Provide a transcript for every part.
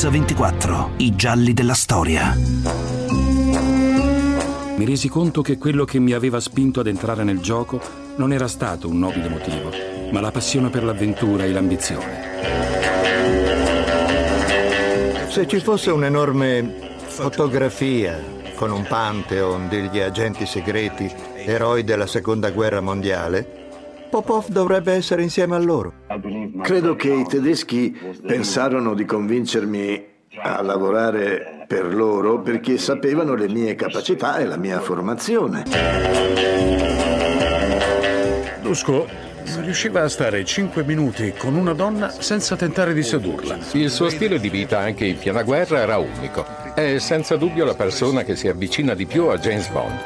Mix24, i gialli della storia. Mi resi conto che quello che mi aveva spinto ad entrare nel gioco non era stato un nobile motivo, ma la passione per l'avventura e l'ambizione. Se ci fosse un'enorme fotografia con un Pantheon degli agenti segreti, eroi della Seconda Guerra Mondiale, Popov dovrebbe essere insieme a loro. Credo che i tedeschi pensarono di convincermi a lavorare per loro perché sapevano le mie capacità e la mia formazione. Duško riusciva a stare 5 minuti con una donna senza tentare di sedurla. Il suo stile di vita anche in piena guerra era unico. È senza dubbio la persona che si avvicina di più a James Bond.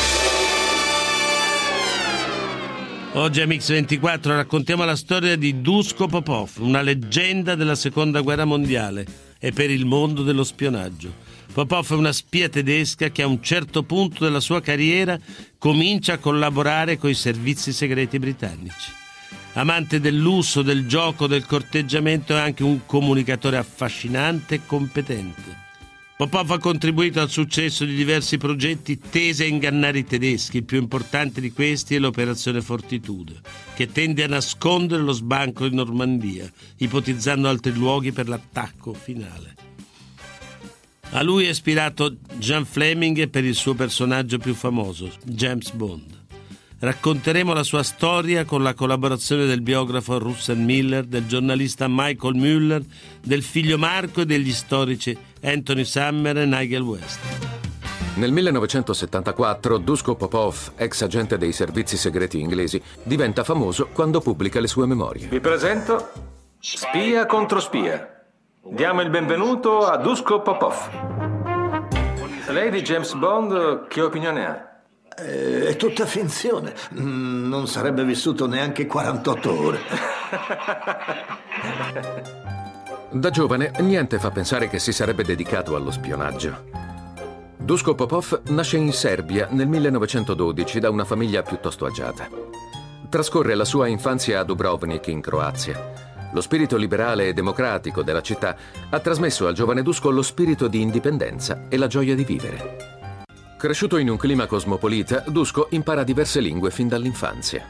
Oggi a Mix24 raccontiamo la storia di Duško Popov, una leggenda della Seconda Guerra Mondiale e per il mondo dello spionaggio. Popov è una spia tedesca che a un certo punto della sua carriera comincia a collaborare con i servizi segreti britannici. Amante del lusso, del gioco, del corteggiamento, è anche un comunicatore affascinante e competente. Popov ha contribuito al successo di diversi progetti tesi a ingannare i tedeschi. Il più importante di questi è l'operazione Fortitudo, che tende a nascondere lo sbanco in Normandia, ipotizzando altri luoghi per l'attacco finale. A lui è ispirato Jean Fleming per il suo personaggio più famoso, James Bond. Racconteremo la sua storia con la collaborazione del biografo Russell Miller, del giornalista Michael Mueller, del figlio Marco e degli storici Anthony Summer e Nigel West. Nel 1974 Duško Popov, ex agente dei servizi segreti inglesi, diventa famoso quando pubblica le sue memorie. Vi presento Spia contro spia. Diamo il benvenuto a Duško Popov. Lei di James Bond che opinione ha? È tutta finzione. Non sarebbe vissuto neanche 48 ore. Da giovane, niente fa pensare che si sarebbe dedicato allo spionaggio. Duško Popov nasce in Serbia nel 1912 da una famiglia piuttosto agiata. Trascorre la sua infanzia a Dubrovnik, in Croazia. Lo spirito liberale e democratico della città ha trasmesso al giovane Duško lo spirito di indipendenza e la gioia di vivere. Cresciuto in un clima cosmopolita, Duško impara diverse lingue fin dall'infanzia.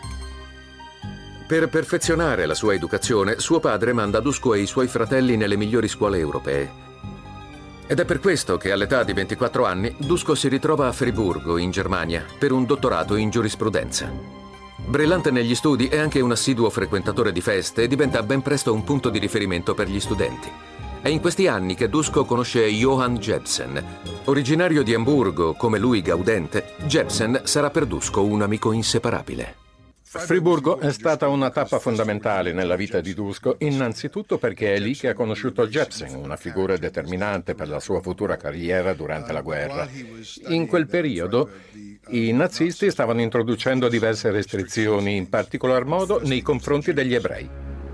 Per perfezionare la sua educazione, suo padre manda Duško e i suoi fratelli nelle migliori scuole europee. Ed è per questo che all'età di 24 anni Duško si ritrova a Friburgo, in Germania, per un dottorato in giurisprudenza. Brillante negli studi, è anche un assiduo frequentatore di feste e diventa ben presto un punto di riferimento per gli studenti. È in questi anni che Duško conosce Johan Jebsen. Originario di Amburgo, come lui gaudente, Jebsen sarà per Duško un amico inseparabile. Friburgo è stata una tappa fondamentale nella vita di Duško, innanzitutto perché è lì che ha conosciuto Jebsen, una figura determinante per la sua futura carriera durante la guerra. In quel periodo i nazisti stavano introducendo diverse restrizioni, in particolar modo nei confronti degli ebrei.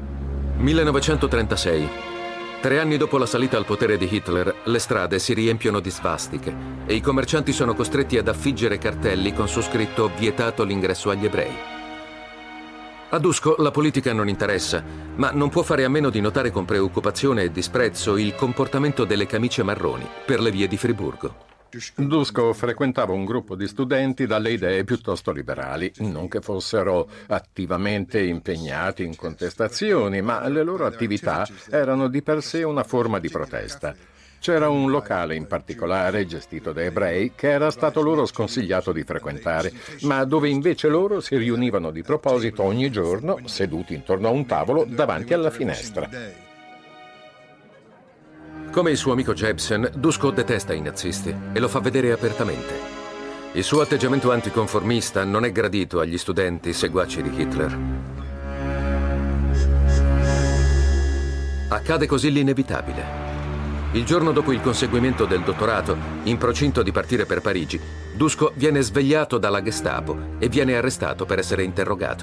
1936. 3 anni dopo la salita al potere di Hitler, le strade si riempiono di svastiche e i commercianti sono costretti ad affiggere cartelli con su scritto «Vietato l'ingresso agli ebrei». A Duško la politica non interessa, ma non può fare a meno di notare con preoccupazione e disprezzo il comportamento delle camicie marroni per le vie di Friburgo. Duško frequentava un gruppo di studenti dalle idee piuttosto liberali, non che fossero attivamente impegnati in contestazioni, ma le loro attività erano di per sé una forma di protesta. C'era un locale in particolare, gestito da ebrei, che era stato loro sconsigliato di frequentare, ma dove invece loro si riunivano di proposito ogni giorno, seduti intorno a un tavolo davanti alla finestra. Come il suo amico Jebsen, Duško detesta i nazisti e lo fa vedere apertamente. Il suo atteggiamento anticonformista non è gradito agli studenti seguaci di Hitler. Accade così l'inevitabile. Il giorno dopo il conseguimento del dottorato, in procinto di partire per Parigi, Duško viene svegliato dalla Gestapo e viene arrestato per essere interrogato.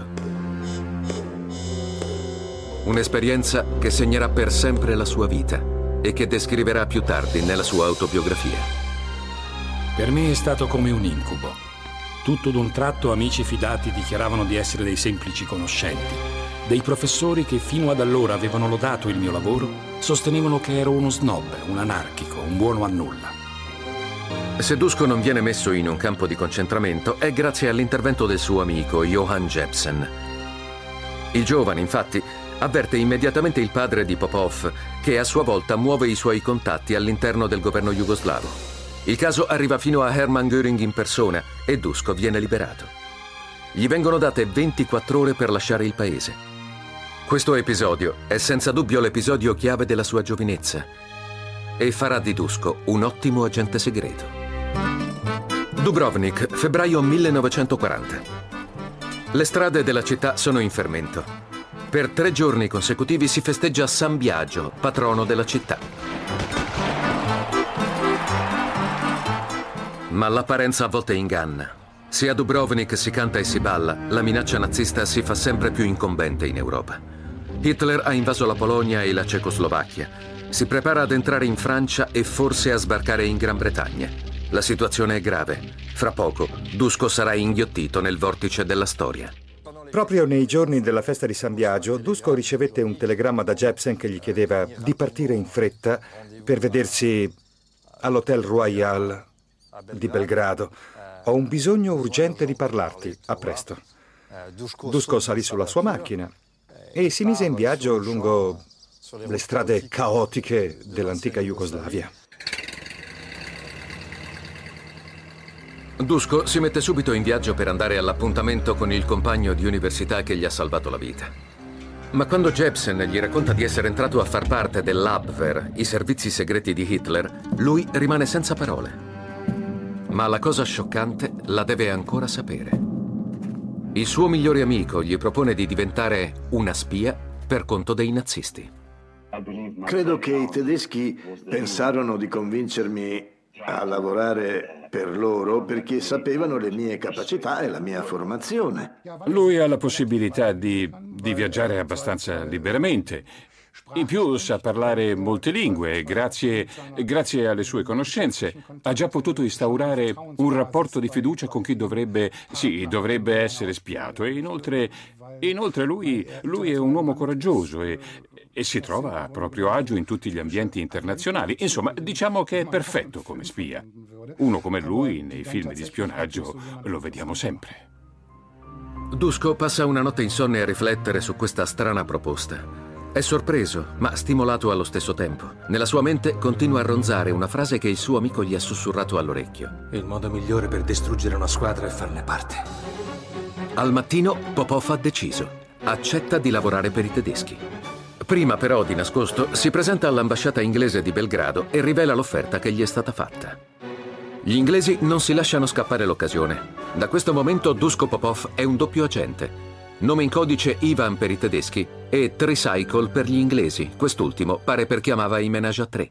Un'esperienza che segnerà per sempre la sua vita e che descriverà più tardi nella sua autobiografia. Per me è stato come un incubo. Tutto d'un tratto amici fidati dichiaravano di essere dei semplici conoscenti. Dei professori che fino ad allora avevano lodato il mio lavoro sostenevano che ero uno snob, un anarchico, un buono a nulla. Se Dusko non viene messo in un campo di concentramento è grazie all'intervento del suo amico Johan Jebsen. Il giovane, infatti, avverte immediatamente il padre di Popov, che a sua volta muove i suoi contatti all'interno del governo jugoslavo. Il caso arriva fino a Hermann Göring in persona e Dusko viene liberato. Gli vengono date 24 ore per lasciare il paese. Questo episodio è senza dubbio l'episodio chiave della sua giovinezza e farà di Dusko un ottimo agente segreto. Dubrovnik, febbraio 1940. Le strade della città sono in fermento. Per 3 giorni consecutivi si festeggia San Biagio, patrono della città. Ma l'apparenza a volte inganna. Se a Dubrovnik si canta e si balla, la minaccia nazista si fa sempre più incombente in Europa. Hitler ha invaso la Polonia e la Cecoslovacchia. Si prepara ad entrare in Francia e forse a sbarcare in Gran Bretagna. La situazione è grave. Fra poco, Dusko sarà inghiottito nel vortice della storia. Proprio nei giorni della festa di San Biagio, Dusko ricevette un telegramma da Jebsen che gli chiedeva di partire in fretta per vedersi all'Hotel Royal di Belgrado. Ho un bisogno urgente di parlarti. A presto. Dusko salì sulla sua macchina e si mise in viaggio lungo le strade caotiche dell'antica Jugoslavia. Dusko si mette subito in viaggio per andare all'appuntamento con il compagno di università che gli ha salvato la vita. Ma quando Jebsen gli racconta di essere entrato a far parte dell'Abwehr, i servizi segreti di Hitler, lui rimane senza parole. Ma la cosa scioccante la deve ancora sapere. Il suo migliore amico gli propone di diventare una spia per conto dei nazisti. Credo che i tedeschi pensarono di convincermi a lavorare per loro perché sapevano le mie capacità e la mia formazione. Lui ha la possibilità di viaggiare abbastanza liberamente. In più sa parlare molte lingue e grazie alle sue conoscenze ha già potuto instaurare un rapporto di fiducia con chi dovrebbe essere spiato. E inoltre lui è un uomo coraggioso e si trova a proprio agio in tutti gli ambienti internazionali. Insomma, diciamo che è perfetto come spia. Uno come lui nei film di spionaggio lo vediamo sempre. Dusko passa una notte insonne a riflettere su questa strana proposta. È sorpreso, ma stimolato allo stesso tempo. Nella sua mente continua a ronzare una frase che il suo amico gli ha sussurrato all'orecchio. Il modo migliore per distruggere una squadra è farne parte. Al mattino Popov ha deciso. Accetta di lavorare per i tedeschi. Prima però, di nascosto, si presenta all'ambasciata inglese di Belgrado e rivela l'offerta che gli è stata fatta. Gli inglesi non si lasciano scappare l'occasione. Da questo momento Dusko Popov è un doppio agente. Nome in codice Ivan per i tedeschi e Tricycle per gli inglesi. Quest'ultimo pare perché amava i Ménage à Trois.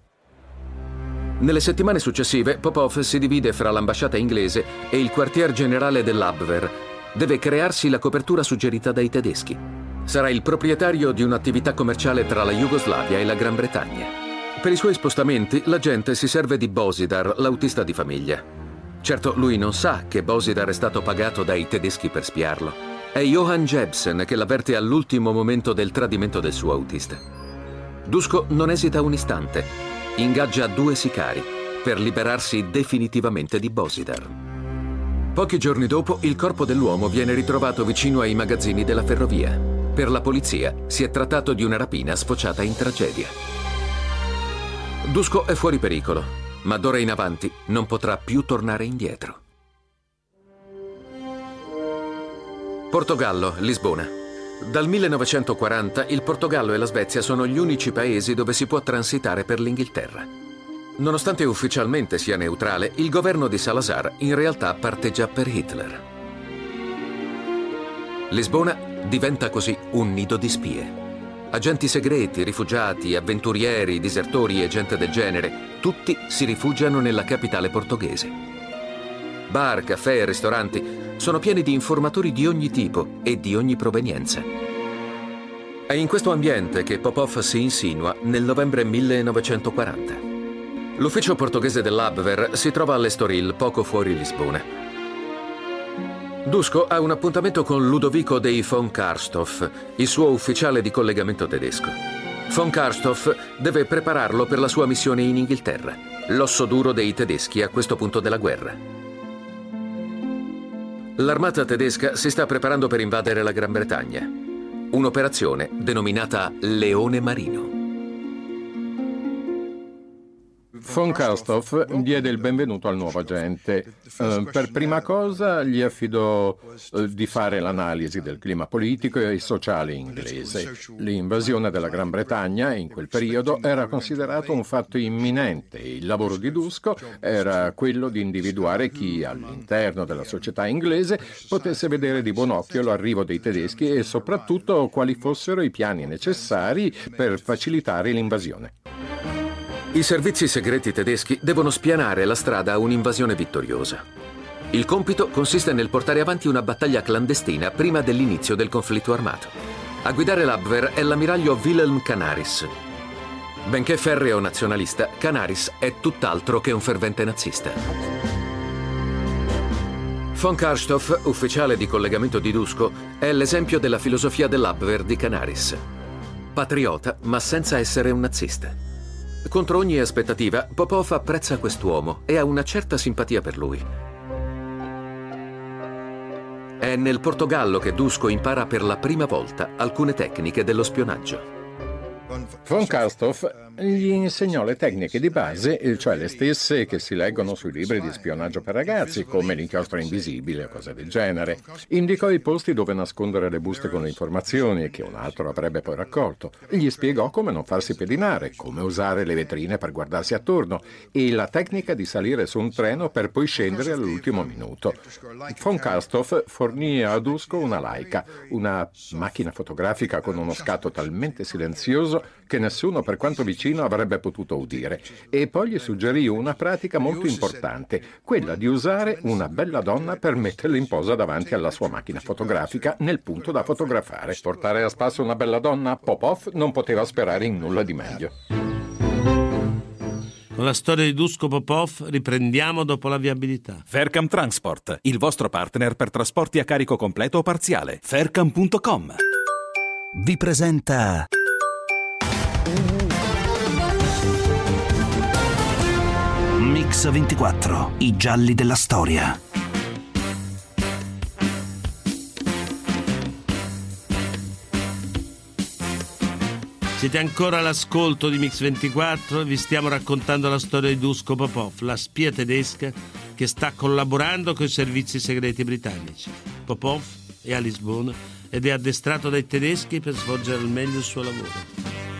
Nelle settimane successive Popov si divide fra l'ambasciata inglese e il quartier generale dell'Abwehr. Deve crearsi la copertura suggerita dai tedeschi. Sarà il proprietario di un'attività commerciale tra la Jugoslavia e la Gran Bretagna. Per i suoi spostamenti l'agente si serve di Božidar, l'autista di famiglia. Certo, lui non sa che Božidar è stato pagato dai tedeschi per spiarlo. È Johan Jebsen che l'avverte all'ultimo momento del tradimento del suo autista. Dusko non esita un istante. Ingaggia 2 sicari per liberarsi definitivamente di Božidar. Pochi giorni dopo, il corpo dell'uomo viene ritrovato vicino ai magazzini della ferrovia. Per la polizia si è trattato di una rapina sfociata in tragedia. Dusko è fuori pericolo, ma d'ora in avanti non potrà più tornare indietro. Portogallo, Lisbona. Dal 1940 il Portogallo e la Svezia sono gli unici paesi dove si può transitare per l'Inghilterra. Nonostante ufficialmente sia neutrale, il governo di Salazar in realtà parteggia per Hitler. Lisbona diventa così un nido di spie. Agenti segreti, rifugiati, avventurieri, disertori e gente del genere, tutti si rifugiano nella capitale portoghese. Bar, caffè e ristoranti sono pieni di informatori di ogni tipo e di ogni provenienza. È in questo ambiente che Popov si insinua nel novembre 1940. L'ufficio portoghese dell'Abwehr si trova all'Estoril, poco fuori Lisbona. Dusko ha un appuntamento con Ludovico dei von Karstoff, il suo ufficiale di collegamento tedesco. Von Karstoff deve prepararlo per la sua missione in Inghilterra, l'osso duro dei tedeschi a questo punto della guerra. L'armata tedesca si sta preparando per invadere la Gran Bretagna. Un'operazione denominata Leone Marino. Von Karstoff diede il benvenuto al nuovo agente. Per prima cosa gli affidò di fare l'analisi del clima politico e sociale inglese. L'invasione della Gran Bretagna in quel periodo era considerato un fatto imminente. Il lavoro di Dusko era quello di individuare chi all'interno della società inglese potesse vedere di buon occhio l'arrivo dei tedeschi e soprattutto quali fossero i piani necessari per facilitare l'invasione. I servizi segreti tedeschi devono spianare la strada a un'invasione vittoriosa. Il compito consiste nel portare avanti una battaglia clandestina prima dell'inizio del conflitto armato. A guidare l'Abwehr è l'ammiraglio Wilhelm Canaris. Benché ferreo nazionalista, Canaris è tutt'altro che un fervente nazista. Von Karstoff, ufficiale di collegamento di Dusko, è l'esempio della filosofia dell'Abwehr di Canaris. Patriota, ma senza essere un nazista. Contro ogni aspettativa, Popov apprezza quest'uomo e ha una certa simpatia per lui. È nel Portogallo che Dusko impara per la prima volta alcune tecniche dello spionaggio. Von Karstoff gli insegnò le tecniche di base, cioè le stesse che si leggono sui libri di spionaggio per ragazzi, come l'inchiostro invisibile o cose del genere. Indicò i posti dove nascondere le buste con le informazioni che un altro avrebbe poi raccolto. Gli spiegò come non farsi pedinare, come usare le vetrine per guardarsi attorno e la tecnica di salire su un treno per poi scendere all'ultimo minuto. Von Karstoff fornì a Dusko una Leica, una macchina fotografica con uno scatto talmente silenzioso che nessuno, per quanto vicino, avrebbe potuto udire. E poi gli suggerì una pratica molto importante, quella di usare una bella donna per metterla in posa davanti alla sua macchina fotografica nel punto da fotografare. Portare a spasso una bella donna, Popov non poteva sperare in nulla di meglio. Con la storia di Dusko Popov riprendiamo dopo la viabilità. Faircam Transport, il vostro partner per trasporti a carico completo o parziale. Faircam.com vi presenta Mix 24, i gialli della storia. Siete ancora all'ascolto di Mix 24 e vi stiamo raccontando la storia di Dusko Popov, la spia tedesca che sta collaborando con i servizi segreti britannici. Popov è a Lisbona ed è addestrato dai tedeschi per svolgere al meglio il suo lavoro.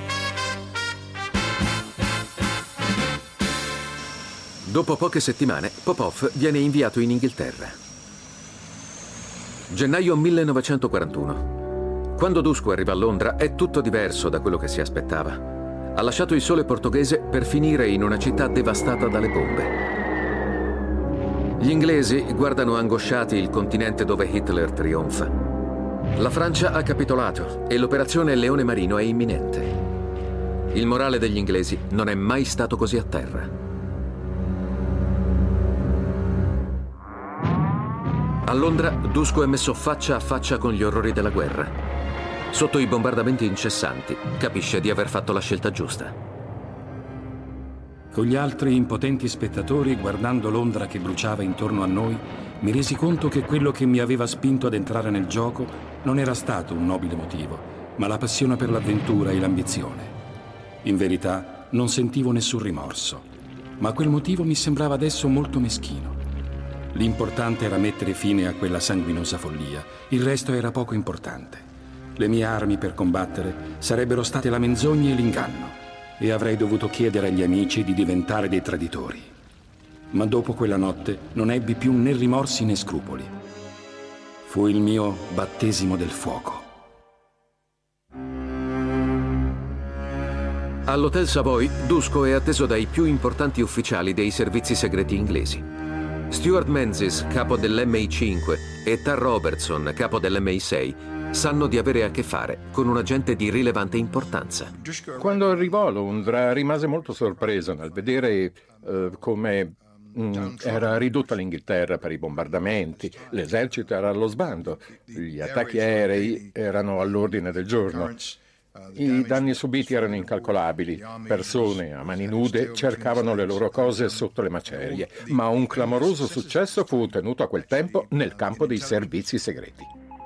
Dopo poche settimane, Popov viene inviato in Inghilterra. Gennaio 1941. Quando Dusko arriva a Londra è tutto diverso da quello che si aspettava. Ha lasciato il sole portoghese per finire in una città devastata dalle bombe. Gli inglesi guardano angosciati il continente dove Hitler trionfa. La Francia ha capitolato e l'operazione Leone Marino è imminente. Il morale degli inglesi non è mai stato così a terra. A Londra, Dusko è messo faccia a faccia con gli orrori della guerra. Sotto i bombardamenti incessanti, capisce di aver fatto la scelta giusta. Con gli altri impotenti spettatori, guardando Londra che bruciava intorno a noi, mi resi conto che quello che mi aveva spinto ad entrare nel gioco non era stato un nobile motivo, ma la passione per l'avventura e l'ambizione. In verità, non sentivo nessun rimorso, ma quel motivo mi sembrava adesso molto meschino. L'importante era mettere fine a quella sanguinosa follia. Il resto era poco importante. Le mie armi per combattere sarebbero state la menzogna e l'inganno, e avrei dovuto chiedere agli amici di diventare dei traditori. Ma dopo quella notte non ebbi più né rimorsi né scrupoli. Fu il mio battesimo del fuoco. All'Hotel Savoy, Dusko è atteso dai più importanti ufficiali dei servizi segreti inglesi. Stuart Menzies, capo dell'MI5, e Tar Robertson, capo dell'MI6, sanno di avere a che fare con un agente di rilevante importanza. Quando arrivò a Londra rimase molto sorpreso nel vedere come Era ridotta l'Inghilterra per i bombardamenti, l'esercito era allo sbando, gli attacchi aerei erano all'ordine del giorno. I danni subiti erano incalcolabili. Persone a mani nude cercavano le loro cose sotto le macerie, ma un clamoroso successo fu ottenuto a quel tempo nel campo dei servizi segreti.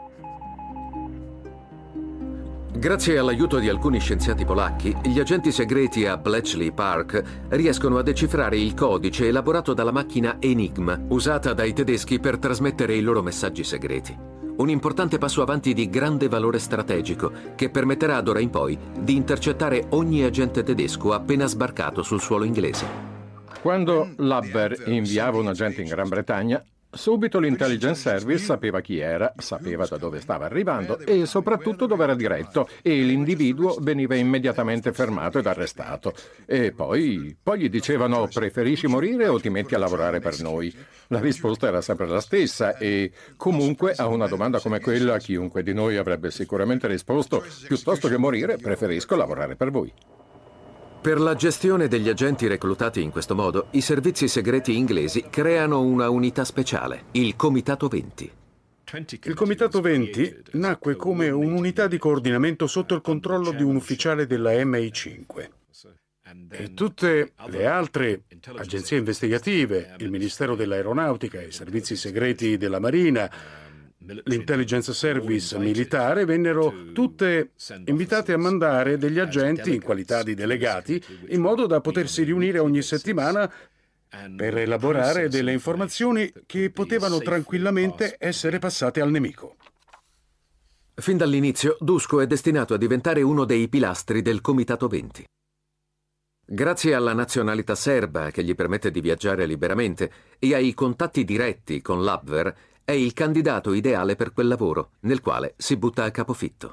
Grazie all'aiuto di alcuni scienziati polacchi, gli agenti segreti a Bletchley Park riescono a decifrare il codice elaborato dalla macchina Enigma, usata dai tedeschi per trasmettere i loro messaggi segreti. Un importante passo avanti di grande valore strategico che permetterà d'ora in poi di intercettare ogni agente tedesco appena sbarcato sul suolo inglese. Quando l'Abwehr inviava un agente in Gran Bretagna, subito l'intelligence service sapeva chi era, sapeva da dove stava arrivando e soprattutto dove era diretto, e l'individuo veniva immediatamente fermato ed arrestato. E poi gli dicevano: preferisci morire o ti metti a lavorare per noi? La risposta era sempre la stessa e comunque a una domanda come quella chiunque di noi avrebbe sicuramente risposto: piuttosto che morire preferisco lavorare per voi. Per la gestione degli agenti reclutati in questo modo, i servizi segreti inglesi creano una unità speciale, il Comitato 20. Il Comitato 20 nacque come un'unità di coordinamento sotto il controllo di un ufficiale della MI5. E tutte le altre agenzie investigative, il Ministero dell'Aeronautica, i servizi segreti della Marina, l'intelligence service militare, vennero tutte invitate a mandare degli agenti in qualità di delegati in modo da potersi riunire ogni settimana per elaborare delle informazioni che potevano tranquillamente essere passate al nemico. Fin dall'inizio, Duško è destinato a diventare uno dei pilastri del Comitato 20. Grazie alla nazionalità serba che gli permette di viaggiare liberamente e ai contatti diretti con l'Abwehr, è il candidato ideale per quel lavoro, nel quale si butta a capofitto.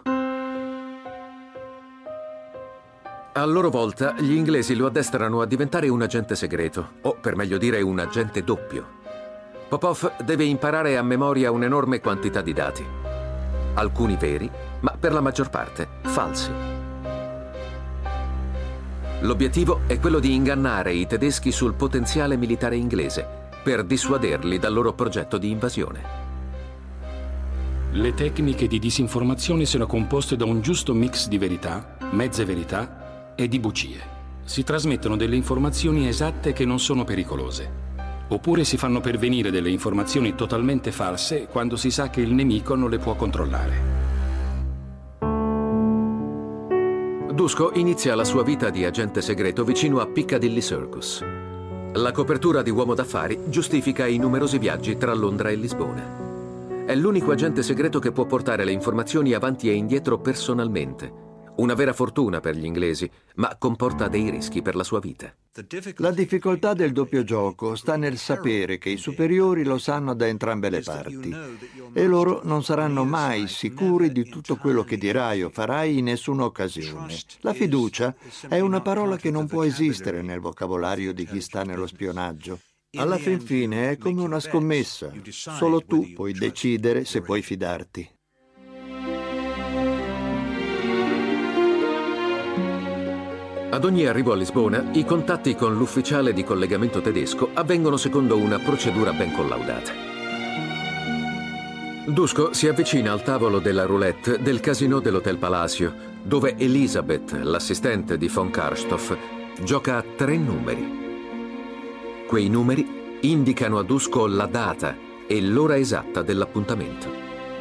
A loro volta, gli inglesi lo addestrano a diventare un agente segreto, o per meglio dire un agente doppio. Popov deve imparare a memoria un'enorme quantità di dati, alcuni veri, ma per la maggior parte falsi. L'obiettivo è quello di ingannare i tedeschi sul potenziale militare inglese, per dissuaderli dal loro progetto di invasione. Le tecniche di disinformazione sono composte da un giusto mix di verità, mezze verità e di bugie. Si trasmettono delle informazioni esatte che non sono pericolose, oppure si fanno pervenire delle informazioni totalmente false quando si sa che il nemico non le può controllare. Duško inizia la sua vita di agente segreto vicino a Piccadilly Circus. La copertura di uomo d'affari giustifica i numerosi viaggi tra Londra e Lisbona. È l'unico agente segreto che può portare le informazioni avanti e indietro personalmente. Una vera fortuna per gli inglesi, ma comporta dei rischi per la sua vita. La difficoltà del doppio gioco sta nel sapere che i superiori lo sanno da entrambe le parti e loro non saranno mai sicuri di tutto quello che dirai o farai in nessuna occasione. La fiducia è una parola che non può esistere nel vocabolario di chi sta nello spionaggio. Alla fin fine è come una scommessa. Solo tu puoi decidere se puoi fidarti. Ad ogni arrivo a Lisbona, i contatti con l'ufficiale di collegamento tedesco avvengono secondo una procedura ben collaudata. Duško si avvicina al tavolo della roulette del casino dell'Hotel Palacio, dove Elisabeth, l'assistente di von Karstoff, gioca a 3 numeri. Quei numeri indicano a Duško la data e l'ora esatta dell'appuntamento.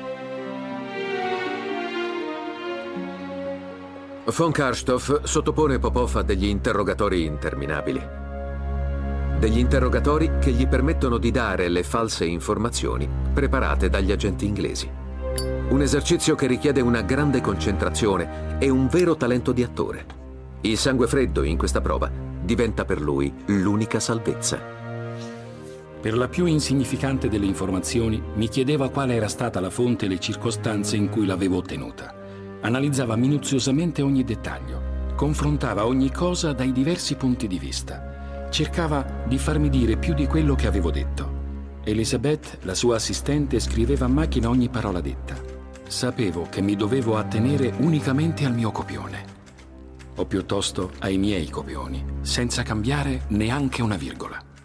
Von Karstoff sottopone Popov a degli interrogatori interminabili. Degli interrogatori che gli permettono di dare le false informazioni preparate dagli agenti inglesi. Un esercizio che richiede una grande concentrazione e un vero talento di attore. Il sangue freddo in questa prova diventa per lui l'unica salvezza. Per la più insignificante delle informazioni mi chiedeva quale era stata la fonte e le circostanze in cui l'avevo ottenuta. Analizzava minuziosamente ogni dettaglio, confrontava ogni cosa dai diversi punti di vista. Cercava di farmi dire più di quello che avevo detto. Elisabeth, la sua assistente, scriveva a macchina ogni parola detta. Sapevo che mi dovevo attenere unicamente al mio copione, o piuttosto ai miei copioni, senza cambiare neanche una virgola.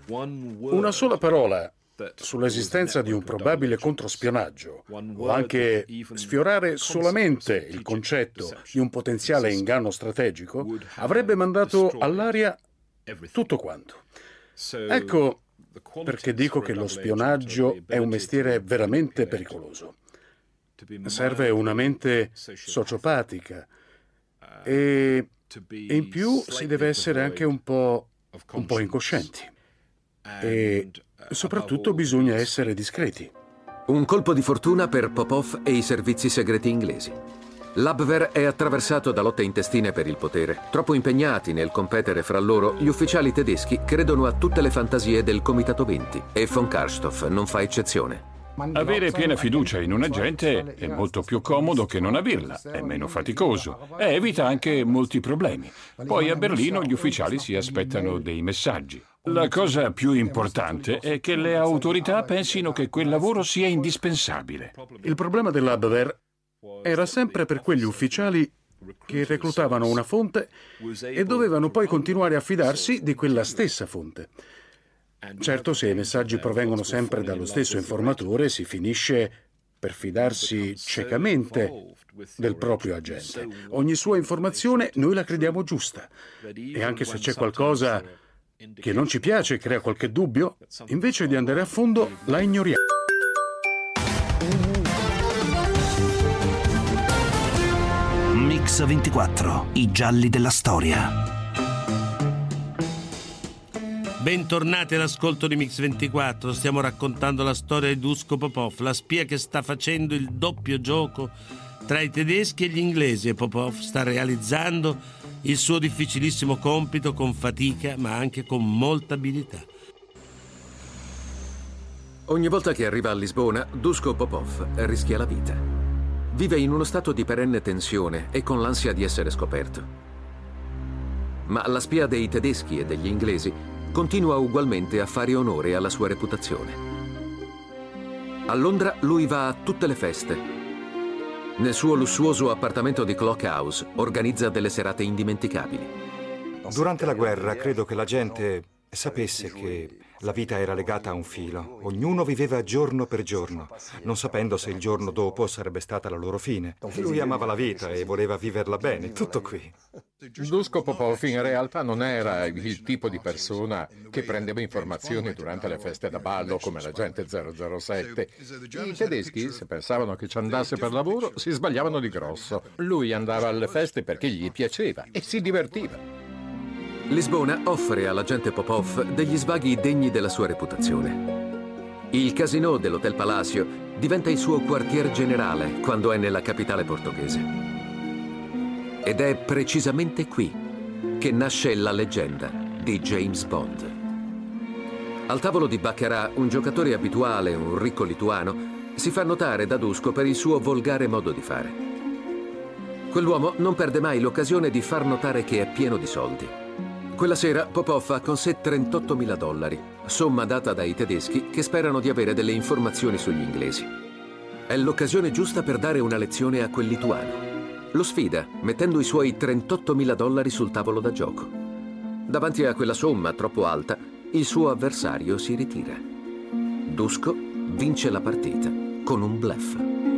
Una sola parola sull'esistenza di un probabile controspionaggio, o anche sfiorare solamente il concetto di un potenziale inganno strategico, avrebbe mandato all'aria tutto quanto. Ecco perché dico che lo spionaggio è un mestiere veramente pericoloso. Serve una mente sociopatica e in più si deve essere anche un po' incoscienti. E soprattutto bisogna essere discreti. Un colpo di fortuna per Popov e i servizi segreti inglesi. L'Abwehr è attraversato da lotte intestine per il potere. Troppo impegnati nel competere fra loro, gli ufficiali tedeschi credono a tutte le fantasie del Comitato 20 e von Karstoff non fa eccezione. Avere piena fiducia in un agente è molto più comodo che non averla, è meno faticoso e evita anche molti problemi. Poi a Berlino gli ufficiali si aspettano dei messaggi. La cosa più importante è che le autorità pensino che quel lavoro sia indispensabile. Il problema dell'Abwehr era sempre per quegli ufficiali che reclutavano una fonte e dovevano poi continuare a fidarsi di quella stessa fonte. Certo, se i messaggi provengono sempre dallo stesso informatore, si finisce per fidarsi ciecamente del proprio agente. Ogni sua informazione noi la crediamo giusta. E anche se c'è qualcosa che non ci piace e crea qualche dubbio, invece di andare a fondo, la ignoriamo. Mix 24, i gialli della storia. Bentornati all'ascolto di Mix 24. Stiamo raccontando la storia di Duško Popov, la spia che sta facendo il doppio gioco tra i tedeschi e gli inglesi, e Popov sta realizzando il suo difficilissimo compito con fatica ma anche con molta abilità. Ogni volta che arriva a Lisbona, Duško Popov rischia la vita. Vive in uno stato di perenne tensione e con l'ansia di essere scoperto. Ma la spia dei tedeschi e degli inglesi continua ugualmente a fare onore alla sua reputazione. A Londra lui va a tutte le feste. Nel suo lussuoso appartamento di Clock House organizza delle serate indimenticabili. Durante la guerra credo che la gente sapesse che la vita era legata a un filo. Ognuno viveva giorno per giorno, non sapendo se il giorno dopo sarebbe stata la loro fine. Lui amava la vita e voleva viverla bene, tutto qui. Duško Popov in realtà non era il tipo di persona che prendeva informazioni durante le feste da ballo come l'agente 007. I tedeschi, se pensavano che ci andasse per lavoro, si sbagliavano di grosso. Lui andava alle feste perché gli piaceva e si divertiva. Lisbona offre all'agente Popov degli svaghi degni della sua reputazione. Il casinò dell'Hotel Palacio diventa il suo quartier generale quando è nella capitale portoghese. Ed è precisamente qui che nasce la leggenda di James Bond. Al tavolo di Baccarat, un giocatore abituale, un ricco lituano, si fa notare da Duško per il suo volgare modo di fare. Quell'uomo non perde mai l'occasione di far notare che è pieno di soldi. Quella sera Popov ha con sé $38.000, somma data dai tedeschi che sperano di avere delle informazioni sugli inglesi. È l'occasione giusta per dare una lezione a quel lituano. Lo sfida, mettendo i suoi $38.000 sul tavolo da gioco. Davanti a quella somma troppo alta, il suo avversario si ritira. Duško vince la partita con un bluff.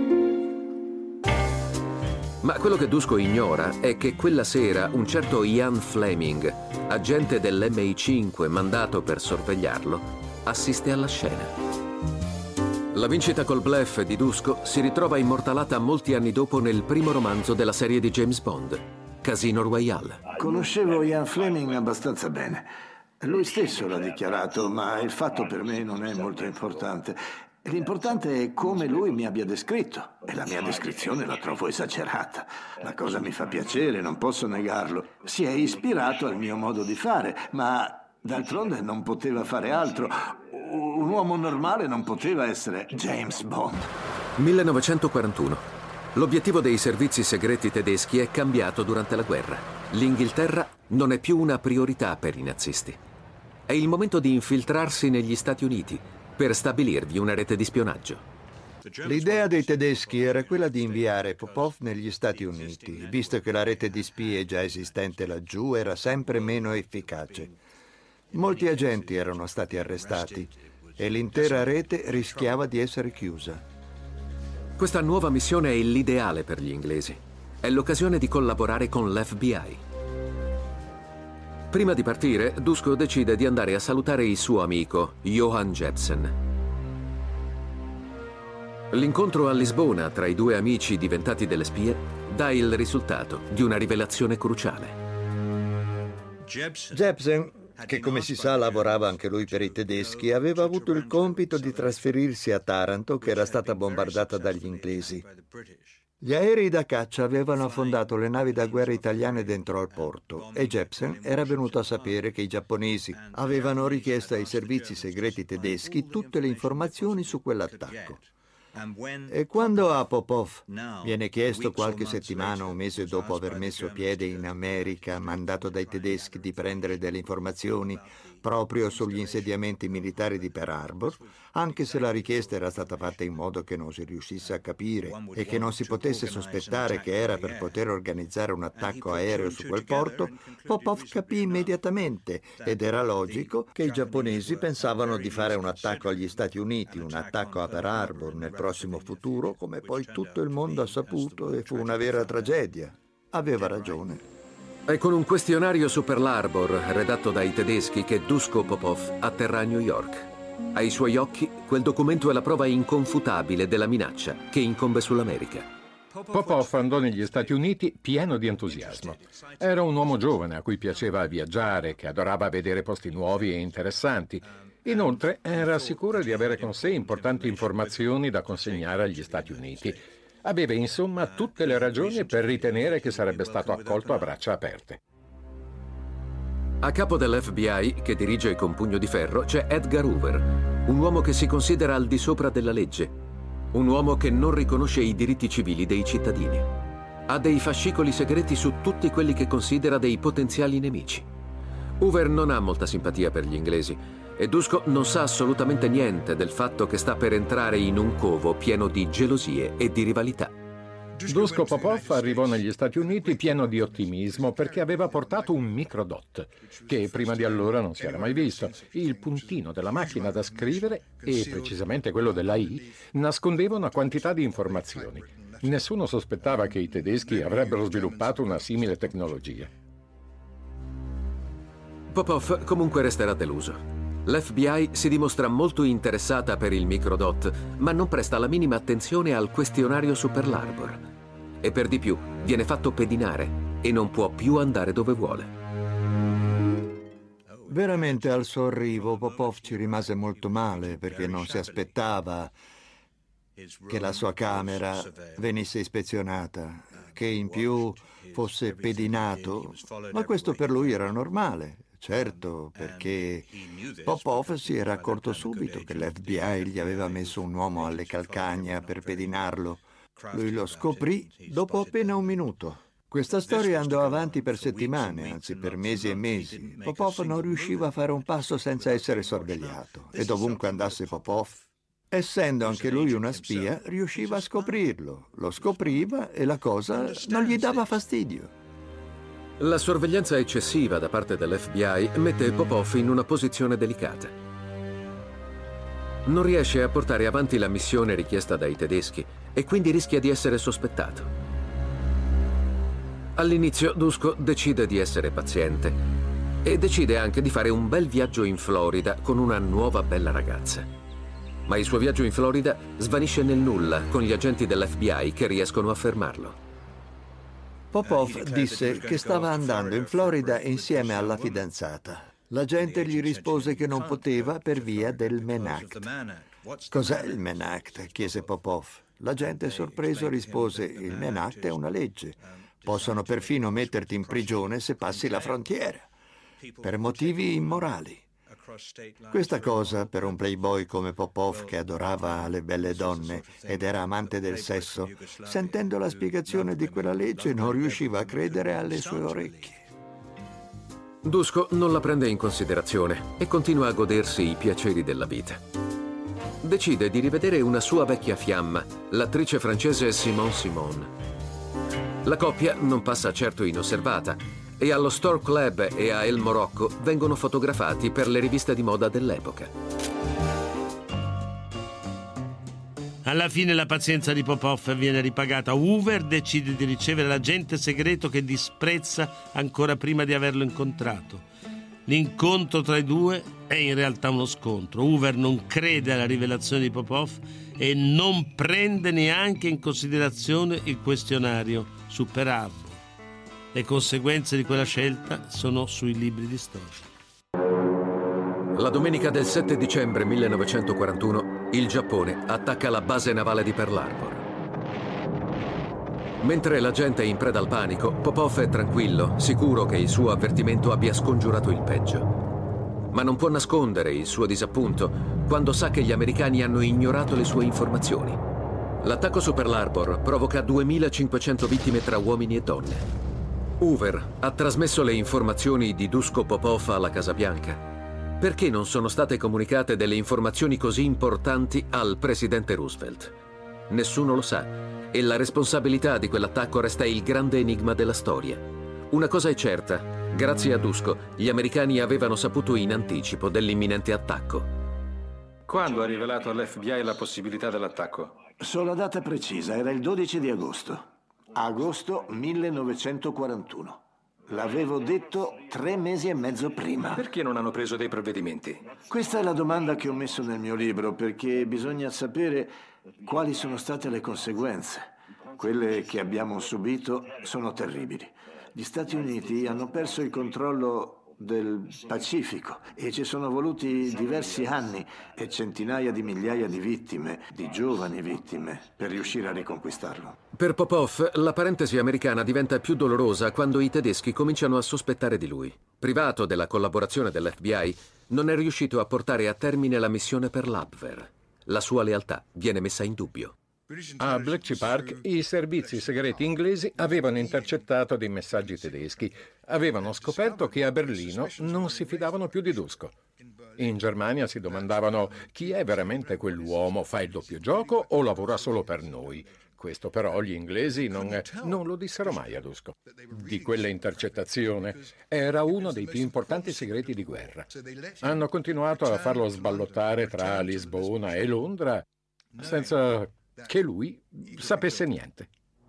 Ma quello che Duško ignora è che quella sera un certo Ian Fleming, agente dell'MI5 mandato per sorvegliarlo, assiste alla scena. La vincita col bluff di Duško si ritrova immortalata molti anni dopo nel primo romanzo della serie di James Bond, Casino Royale. Conoscevo Ian Fleming abbastanza bene. Lui stesso l'ha dichiarato, ma il fatto per me non è molto importante. L'importante è come lui mi abbia descritto, e la mia descrizione la trovo esagerata. La cosa mi fa piacere, non posso negarlo. Si è ispirato al mio modo di fare, ma d'altronde non poteva fare altro. Un uomo normale non poteva essere James Bond. 1941. L'obiettivo dei servizi segreti tedeschi è cambiato durante la guerra. L'Inghilterra non è più una priorità per i nazisti. È il momento di infiltrarsi negli Stati Uniti per stabilirvi una rete di spionaggio. L'idea dei tedeschi era quella di inviare Popov negli Stati Uniti, visto che la rete di spie già esistente laggiù era sempre meno efficace. Molti agenti erano stati arrestati e l'intera rete rischiava di essere chiusa. Questa nuova missione è l'ideale per gli inglesi. È l'occasione di collaborare con l'FBI. Prima di partire, Dusko decide di andare a salutare il suo amico, Johan Jepsen. L'incontro a Lisbona tra i due amici diventati delle spie dà il risultato di una rivelazione cruciale. Jepsen, che come si sa lavorava anche lui per i tedeschi, aveva avuto il compito di trasferirsi a Taranto, che era stata bombardata dagli inglesi. Gli aerei da caccia avevano affondato le navi da guerra italiane dentro al porto e Jepsen era venuto a sapere che i giapponesi avevano richiesto ai servizi segreti tedeschi tutte le informazioni su quell'attacco. E quando a Popov viene chiesto qualche settimana o un mese dopo aver messo piede in America, mandato dai tedeschi, di prendere delle informazioni proprio sugli insediamenti militari di Pearl Harbor, anche se la richiesta era stata fatta in modo che non si riuscisse a capire e che non si potesse sospettare che era per poter organizzare un attacco aereo su quel porto, Popov capì immediatamente, ed era logico, che i giapponesi pensavano di fare un attacco agli Stati Uniti, un attacco a Pearl Harbor nel prossimo futuro, come poi tutto il mondo ha saputo, e fu una vera tragedia. Aveva ragione. È con un questionario su Pearl Harbor, redatto dai tedeschi, che Dusko Popov atterra a New York. Ai suoi occhi, quel documento è la prova inconfutabile della minaccia che incombe sull'America. Popov andò negli Stati Uniti pieno di entusiasmo. Era un uomo giovane a cui piaceva viaggiare, che adorava vedere posti nuovi e interessanti. Inoltre, era sicuro di avere con sé importanti informazioni da consegnare agli Stati Uniti. Aveva insomma tutte le ragioni per ritenere che sarebbe stato accolto a braccia aperte. A capo dell'FBI, che dirige con pugno di ferro, c'è Edgar Hoover, un uomo che si considera al di sopra della legge, un uomo che non riconosce i diritti civili dei cittadini. Ha dei fascicoli segreti su tutti quelli che considera dei potenziali nemici. Hoover non ha molta simpatia per gli inglesi e Dusko non sa assolutamente niente del fatto che sta per entrare in un covo pieno di gelosie e di rivalità. Dusko Popov arrivò negli Stati Uniti pieno di ottimismo perché aveva portato un microdot, che prima di allora non si era mai visto. Il puntino della macchina da scrivere, e precisamente quello della I, nascondeva una quantità di informazioni. Nessuno sospettava che i tedeschi avrebbero sviluppato una simile tecnologia. Popov comunque resterà deluso. L'FBI si dimostra molto interessata per il microdot, ma non presta la minima attenzione al questionario su Pearl Harbor. E per di più, viene fatto pedinare e non può più andare dove vuole. Veramente al suo arrivo Popov ci rimase molto male, perché non si aspettava che la sua camera venisse ispezionata, che in più fosse pedinato, ma questo per lui era normale. Certo, perché Popov si era accorto subito che l'FBI gli aveva messo un uomo alle calcagna per pedinarlo. Lui lo scoprì dopo appena un minuto. Questa storia andò avanti per settimane, anzi per mesi e mesi. Popov non riusciva a fare un passo senza essere sorvegliato, e dovunque andasse Popov, essendo anche lui una spia, riusciva a scoprirlo. Lo scopriva e la cosa non gli dava fastidio. La sorveglianza eccessiva da parte dell'FBI mette Popov in una posizione delicata. Non riesce a portare avanti la missione richiesta dai tedeschi e quindi rischia di essere sospettato. All'inizio Dusko decide di essere paziente e decide anche di fare un bel viaggio in Florida con una nuova bella ragazza. Ma il suo viaggio in Florida svanisce nel nulla con gli agenti dell'FBI che riescono a fermarlo. Popov disse che stava andando in Florida insieme alla fidanzata. L'agente gli rispose che non poteva per via del Mann Act. Cos'è il Mann Act? Chiese Popov. L'agente sorpreso rispose: il Mann Act è una legge. Possono perfino metterti in prigione se passi la frontiera, per motivi immorali. Questa cosa, per un playboy come Popov, che adorava le belle donne ed era amante del sesso, sentendo la spiegazione di quella legge non riusciva a credere alle sue orecchie. Dusko non la prende in considerazione e continua a godersi i piaceri della vita. Decide di rivedere una sua vecchia fiamma, l'attrice francese Simone Simon. La coppia non passa certo inosservata e allo Stork Lab e a El Morocco vengono fotografati per le riviste di moda dell'epoca. Alla fine la pazienza di Popov viene ripagata. Hoover decide di ricevere l'agente segreto che disprezza ancora prima di averlo incontrato. L'incontro tra i due è in realtà uno scontro. Hoover non crede alla rivelazione di Popov e non prende neanche in considerazione il questionario su Pearl Harbor. Le conseguenze di quella scelta sono sui libri di storia. La domenica del 7 dicembre 1941 il Giappone attacca la base navale di Pearl Harbor. Mentre la gente è in preda al panico, Popov è tranquillo, sicuro che il suo avvertimento abbia scongiurato il peggio. Ma non può nascondere il suo disappunto quando sa che gli americani hanno ignorato le sue informazioni. L'attacco su Pearl Harbor provoca 2500 vittime tra uomini e donne. Hoover ha trasmesso le informazioni di Duško Popov alla Casa Bianca. Perché non sono state comunicate delle informazioni così importanti al presidente Roosevelt? Nessuno lo sa e la responsabilità di quell'attacco resta il grande enigma della storia. Una cosa è certa, grazie a Duško, gli americani avevano saputo in anticipo dell'imminente attacco. Quando ha rivelato all'FBI la possibilità dell'attacco? So la data precisa, era il 12 di agosto. Agosto 1941. L'avevo detto 3 mesi e mezzo prima. Perché non hanno preso dei provvedimenti? Questa è la domanda che ho messo nel mio libro, perché bisogna sapere quali sono state le conseguenze. Quelle che abbiamo subito sono terribili. Gli Stati Uniti hanno perso il controllo del Pacifico e ci sono voluti diversi anni e centinaia di migliaia di vittime, di giovani vittime, per riuscire a riconquistarlo. Per Popov, la parentesi americana diventa più dolorosa quando i tedeschi cominciano a sospettare di lui. Privato della collaborazione dell'FBI, non è riuscito a portare a termine la missione per l'Abwehr. La sua lealtà viene messa in dubbio. A Bletchley Park i servizi segreti inglesi avevano intercettato dei messaggi tedeschi. Avevano scoperto che a Berlino non si fidavano più di Duško. In Germania si domandavano: chi è veramente quell'uomo? Fa il doppio gioco o lavora solo per noi? Questo però gli inglesi non lo dissero mai a Duško. Di quella intercettazione era uno dei più importanti segreti di guerra. Hanno continuato a farlo sballottare tra Lisbona e Londra senza che lui sapesse niente.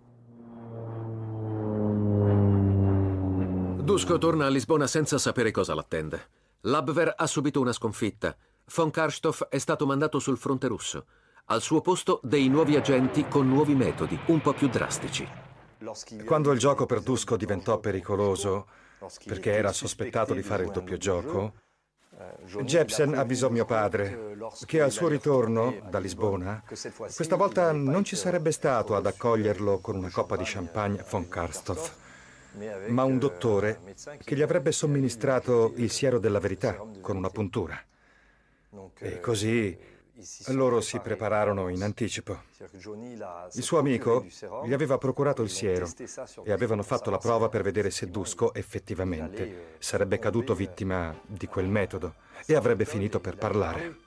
Duško torna a Lisbona senza sapere cosa l'attende. L'Abwehr ha subito una sconfitta. Von Karstoff è stato mandato sul fronte russo. Al suo posto dei nuovi agenti con nuovi metodi, un po' più drastici. Quando il gioco per Duško diventò pericoloso, perché era sospettato di fare il doppio gioco, Jepsen avvisò mio padre che al suo ritorno da Lisbona, questa volta non ci sarebbe stato ad accoglierlo con una coppa di champagne von Karstoff, ma un dottore che gli avrebbe somministrato il siero della verità con una puntura. E così loro si prepararono in anticipo. Il suo amico gli aveva procurato il siero e avevano fatto la prova per vedere se Duško effettivamente sarebbe caduto vittima di quel metodo e avrebbe finito per parlare.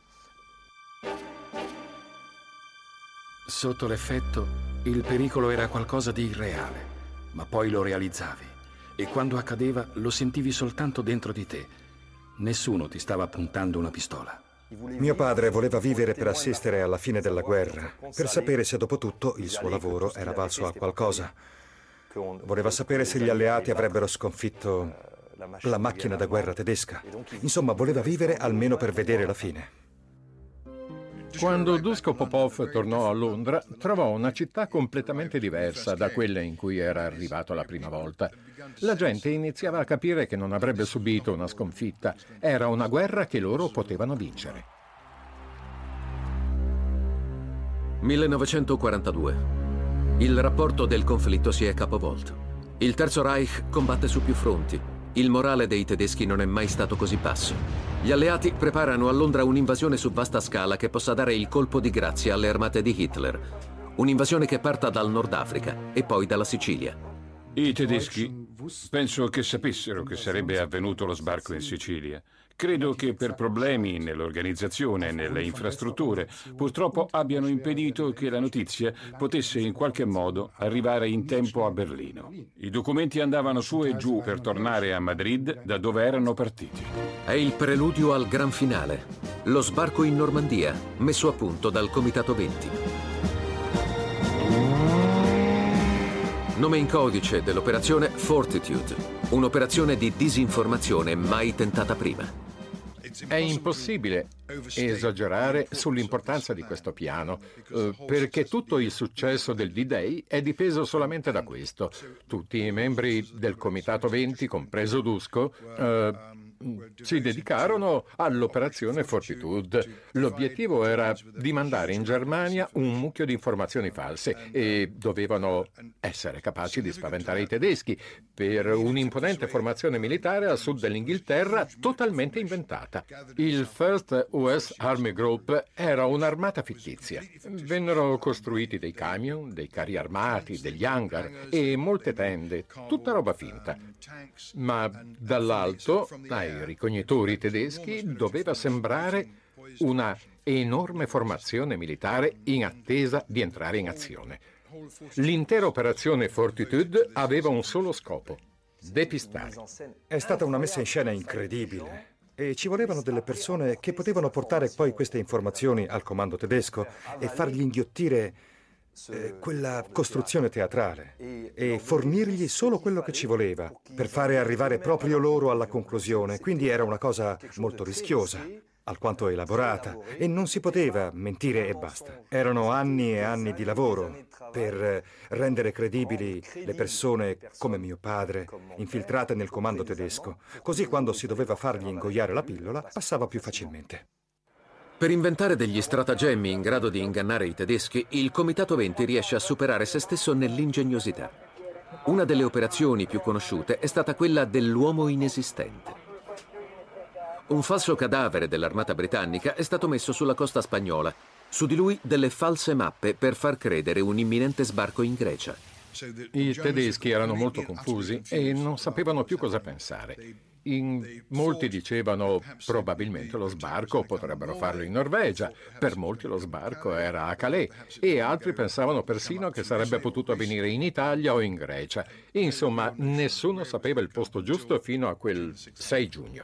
Sotto l'effetto, il pericolo era qualcosa di irreale, ma poi lo realizzavi e quando accadeva lo sentivi soltanto dentro di te. Nessuno ti stava puntando una pistola. Mio padre voleva vivere per assistere alla fine della guerra, per sapere se dopo tutto il suo lavoro era valso a qualcosa. Voleva sapere se gli alleati avrebbero sconfitto la macchina da guerra tedesca. Insomma, voleva vivere almeno per vedere la fine. Quando Duško Popov tornò a Londra, trovò una città completamente diversa da quella in cui era arrivato la prima volta. La gente iniziava a capire che non avrebbe subito una sconfitta. Era una guerra che loro potevano vincere. 1942. Il rapporto del conflitto si è capovolto. Il Terzo Reich combatte su più fronti. Il morale dei tedeschi non è mai stato così basso. Gli alleati preparano a Londra un'invasione su vasta scala che possa dare il colpo di grazia alle armate di Hitler. Un'invasione che parta dal Nord Africa e poi dalla Sicilia. I tedeschi penso che sapessero che sarebbe avvenuto lo sbarco in Sicilia, Credo che per problemi nell'organizzazione e nelle infrastrutture purtroppo abbiano impedito che la notizia potesse in qualche modo arrivare in tempo a Berlino. I documenti andavano su e giù per tornare a Madrid da dove erano partiti. È il preludio al gran finale, lo sbarco in Normandia, messo a punto dal Comitato 20. Nome in codice dell'operazione Fortitude, un'operazione di disinformazione mai tentata prima. È impossibile esagerare sull'importanza di questo piano, perché tutto il successo del D-Day è dipeso solamente da questo. Tutti i membri del Comitato 20, compreso Dusko, si dedicarono all'operazione Fortitude. L'obiettivo era di mandare in Germania un mucchio di informazioni false e dovevano essere capaci di spaventare i tedeschi per un'imponente formazione militare a sud dell'Inghilterra totalmente inventata. Il First US Army Group era un'armata fittizia. Vennero costruiti dei camion, dei carri armati, degli hangar e molte tende, tutta roba finta. Ma dall'alto, ai ricognitori tedeschi, doveva sembrare una enorme formazione militare in attesa di entrare in azione. L'intera operazione Fortitude aveva un solo scopo: depistare. È stata una messa in scena incredibile e ci volevano delle persone che potevano portare poi queste informazioni al comando tedesco e fargli inghiottire quella costruzione teatrale e fornirgli solo quello che ci voleva per fare arrivare proprio loro alla conclusione. Quindi era una cosa molto rischiosa, alquanto elaborata, e non si poteva mentire e basta. Erano anni e anni di lavoro per rendere credibili le persone come mio padre, infiltrate nel comando tedesco. Così quando si doveva fargli ingoiare la pillola, passava più facilmente. Per inventare degli stratagemmi in grado di ingannare i tedeschi, il Comitato 20 riesce a superare se stesso nell'ingegnosità. Una delle operazioni più conosciute è stata quella dell'uomo inesistente. Un falso cadavere dell'armata britannica è stato messo sulla costa spagnola. Su di lui delle false mappe per far credere un imminente sbarco in Grecia. I tedeschi erano molto confusi e non sapevano più cosa pensare. Molti dicevano probabilmente lo sbarco potrebbero farlo in Norvegia, per molti lo sbarco era a Calais e altri pensavano persino che sarebbe potuto avvenire in Italia o in Grecia. Insomma, nessuno sapeva il posto giusto fino a quel 6 giugno.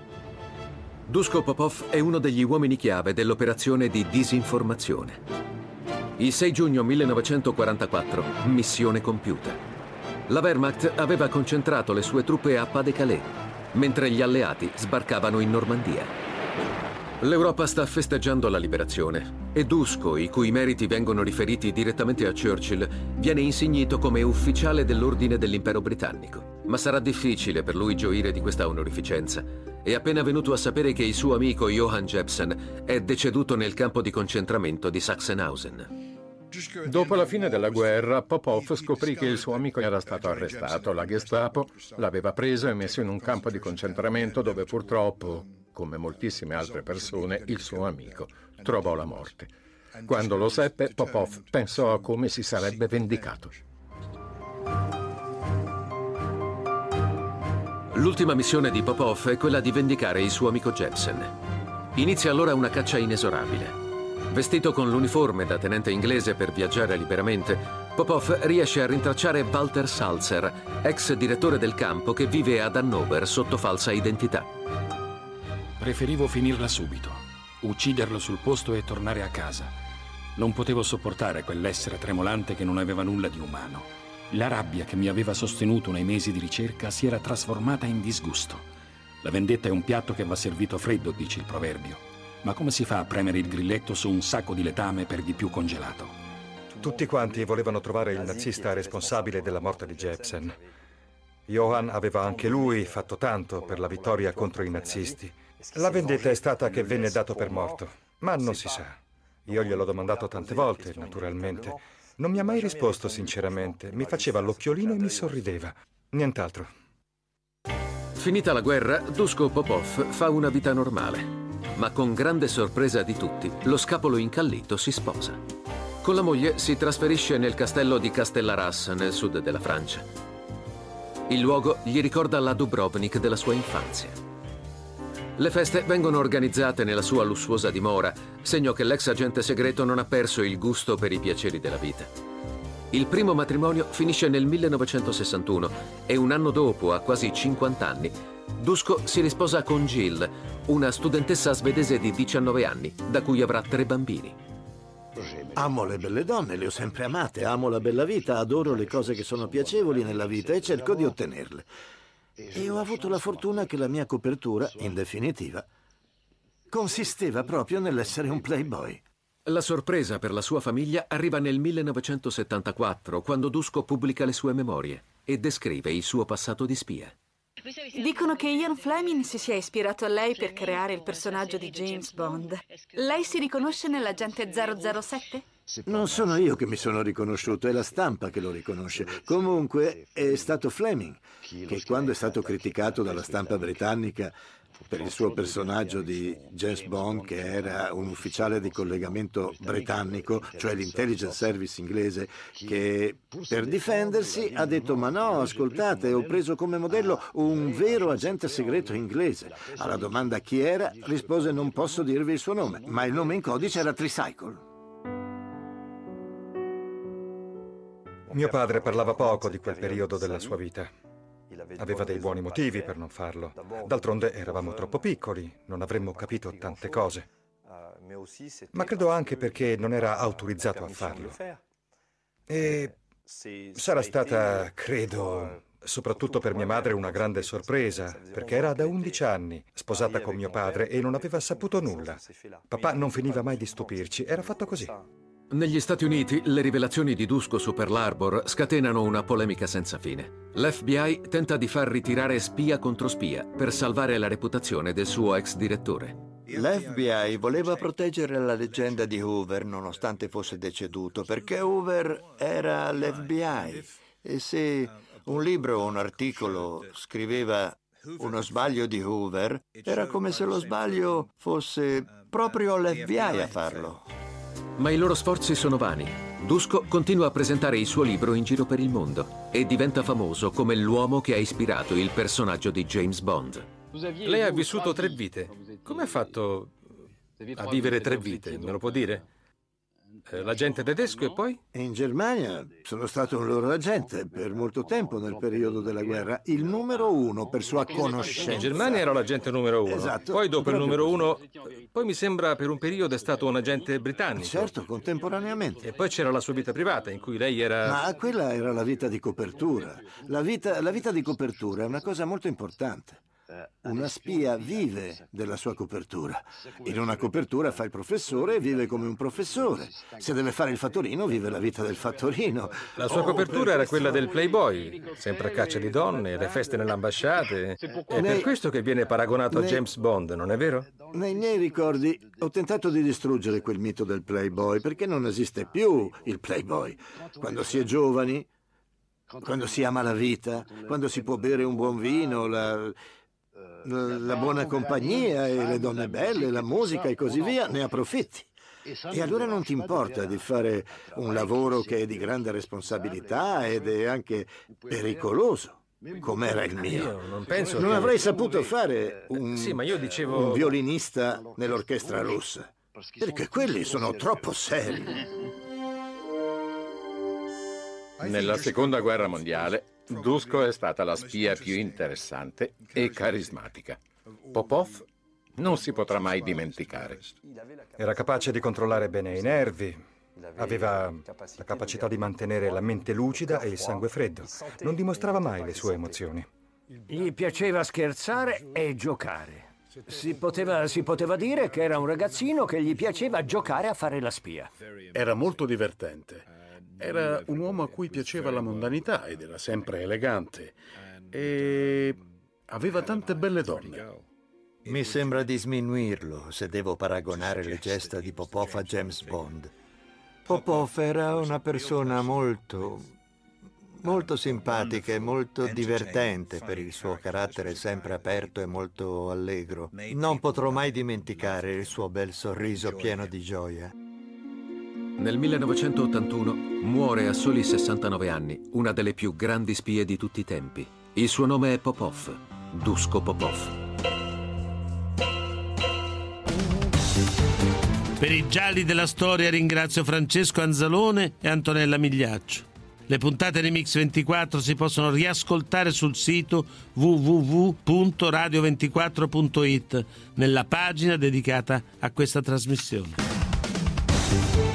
Duško Popov è uno degli uomini chiave dell'operazione di disinformazione. Il 6 giugno 1944, missione compiuta. La Wehrmacht aveva concentrato le sue truppe a Pas-de-Calais, mentre gli alleati sbarcavano in Normandia. L'Europa sta festeggiando la liberazione e Duško, i cui meriti vengono riferiti direttamente a Churchill, viene insignito come ufficiale dell'ordine dell'impero britannico. Ma sarà difficile per lui gioire di questa onorificenza. È appena venuto a sapere che il suo amico Johann Jebsen è deceduto nel campo di concentramento di Sachsenhausen. Dopo la fine della guerra, Popov scoprì che il suo amico era stato arrestato. La Gestapo l'aveva preso e messo in un campo di concentramento dove purtroppo, come moltissime altre persone, il suo amico trovò la morte. Quando lo seppe, Popov pensò a come si sarebbe vendicato. L'ultima missione di Popov è quella di vendicare il suo amico Jebsen. Inizia allora una caccia inesorabile. Vestito con l'uniforme da tenente inglese per viaggiare liberamente, Popov riesce a rintracciare Walter Salzer, ex direttore del campo che vive ad Hannover sotto falsa identità. Preferivo finirla subito, ucciderlo sul posto e tornare a casa. Non potevo sopportare quell'essere tremolante che non aveva nulla di umano. La rabbia che mi aveva sostenuto nei mesi di ricerca si era trasformata in disgusto. La vendetta è un piatto che va servito freddo, dice il proverbio. Ma come si fa a premere il grilletto su un sacco di letame per di più congelato? Tutti quanti volevano trovare il nazista responsabile della morte di Jebsen. Johann aveva anche lui fatto tanto per la vittoria contro i nazisti. La vendetta è stata che venne dato per morto, ma non si sa. Io gliel'ho domandato tante volte, naturalmente. Non mi ha mai risposto sinceramente. Mi faceva l'occhiolino e mi sorrideva. Nient'altro. Finita la guerra, Duško Popov fa una vita normale. Ma con grande sorpresa di tutti, lo scapolo incallito si sposa. Con la moglie si trasferisce nel castello di Castellarras, nel sud della Francia. Il luogo gli ricorda la Dubrovnik della sua infanzia. Le feste vengono organizzate nella sua lussuosa dimora, segno che l'ex agente segreto non ha perso il gusto per i piaceri della vita. Il primo matrimonio finisce nel 1961 e un anno dopo, a quasi 50 anni, Dusko si risposa con Jill, una studentessa svedese di 19 anni, da cui avrà 3 bambini. Amo le belle donne, le ho sempre amate, amo la bella vita, adoro le cose che sono piacevoli nella vita e cerco di ottenerle. E ho avuto la fortuna che la mia copertura, in definitiva, consisteva proprio nell'essere un playboy. La sorpresa per la sua famiglia arriva nel 1974, quando Dusko pubblica le sue memorie e descrive il suo passato di spia. Dicono che Ian Fleming si sia ispirato a lei per creare il personaggio di James Bond. Lei si riconosce nell'agente 007? Non sono io che mi sono riconosciuto, è la stampa che lo riconosce. Comunque è stato Fleming che, quando è stato criticato dalla stampa britannica per il suo personaggio di James Bond, che era un ufficiale di collegamento britannico, cioè l'intelligence service inglese, che per difendersi ha detto: ma no, ascoltate, ho preso come modello un vero agente segreto inglese. Alla domanda chi era, rispose: non posso dirvi il suo nome, ma il nome in codice era Tricycle. Mio padre parlava poco di quel periodo della sua vita. Aveva dei buoni motivi per non farlo. D'altronde eravamo troppo piccoli, non avremmo capito tante cose. Ma credo anche perché non era autorizzato a farlo. E sarà stata, credo, soprattutto per mia madre, una grande sorpresa, perché era da 11 anni, sposata con mio padre, e non aveva saputo nulla. Papà non finiva mai di stupirci, era fatto così. Negli Stati Uniti, le rivelazioni di Dusko su Pearl Harbor scatenano una polemica senza fine. L'FBI tenta di far ritirare spia contro spia per salvare la reputazione del suo ex direttore. L'FBI voleva proteggere la leggenda di Hoover nonostante fosse deceduto, perché Hoover era l'FBI. E se un libro o un articolo scriveva uno sbaglio di Hoover, era come se lo sbaglio fosse proprio l'FBI a farlo. Ma i loro sforzi sono vani. Dusko continua a presentare il suo libro in giro per il mondo e diventa famoso come l'uomo che ha ispirato il personaggio di James Bond. Lei ha vissuto 3 vite. Come ha fatto a vivere 3 vite? Me lo può dire? L'agente tedesco e poi? In Germania sono stato un loro agente per molto tempo nel periodo della guerra, il numero 1 per sua conoscenza. In Germania ero l'agente numero 1. Esatto. Poi dopo il numero 1, poi mi sembra per un periodo è stato un agente britannico. Certo, contemporaneamente. E poi c'era la sua vita privata in cui lei era... Ma quella era la vita di copertura. La vita di copertura è una cosa molto importante. Una spia vive della sua copertura. In una copertura fa il professore e vive come un professore. Se deve fare il fattorino, vive la vita del fattorino. La sua copertura era quella del Playboy, sempre a caccia di donne, le feste nelle ambasciate. È per questo che viene paragonato a James Bond, non è vero? Nei miei ricordi ho tentato di distruggere quel mito del Playboy, perché non esiste più il Playboy. Quando si è giovani, quando si ama la vita, quando si può bere un buon vino, la buona compagnia e le donne belle, la musica e così via, ne approfitti. E allora non ti importa di fare un lavoro che è di grande responsabilità ed è anche pericoloso, come era il mio. Io non penso non che... avrei saputo fare un violinista nell'orchestra russa, perché quelli sono troppo seri. Nella Seconda Guerra Mondiale, Dusko è stata la spia più interessante e carismatica. Popov non si potrà mai dimenticare. Era capace di controllare bene i nervi, aveva la capacità di mantenere la mente lucida e il sangue freddo. Non dimostrava mai le sue emozioni. Gli piaceva scherzare e giocare. Si poteva dire che era un ragazzino che gli piaceva giocare a fare la spia. Era molto divertente. Era un uomo a cui piaceva la mondanità ed era sempre elegante. E aveva tante belle donne. Mi sembra di sminuirlo se devo paragonare le gesta di Popov a James Bond. Popov era una persona molto simpatica e molto divertente per il suo carattere sempre aperto e molto allegro. Non potrò mai dimenticare il suo bel sorriso pieno di gioia. Nel 1981 muore a soli 69 anni una delle più grandi spie di tutti i tempi. Il suo nome è Popov, Dusko Popov. Per i gialli della storia ringrazio Francesco Anzalone e Antonella Migliaccio. Le puntate di Mix24 si possono riascoltare sul sito www.radio24.it nella pagina dedicata a questa trasmissione.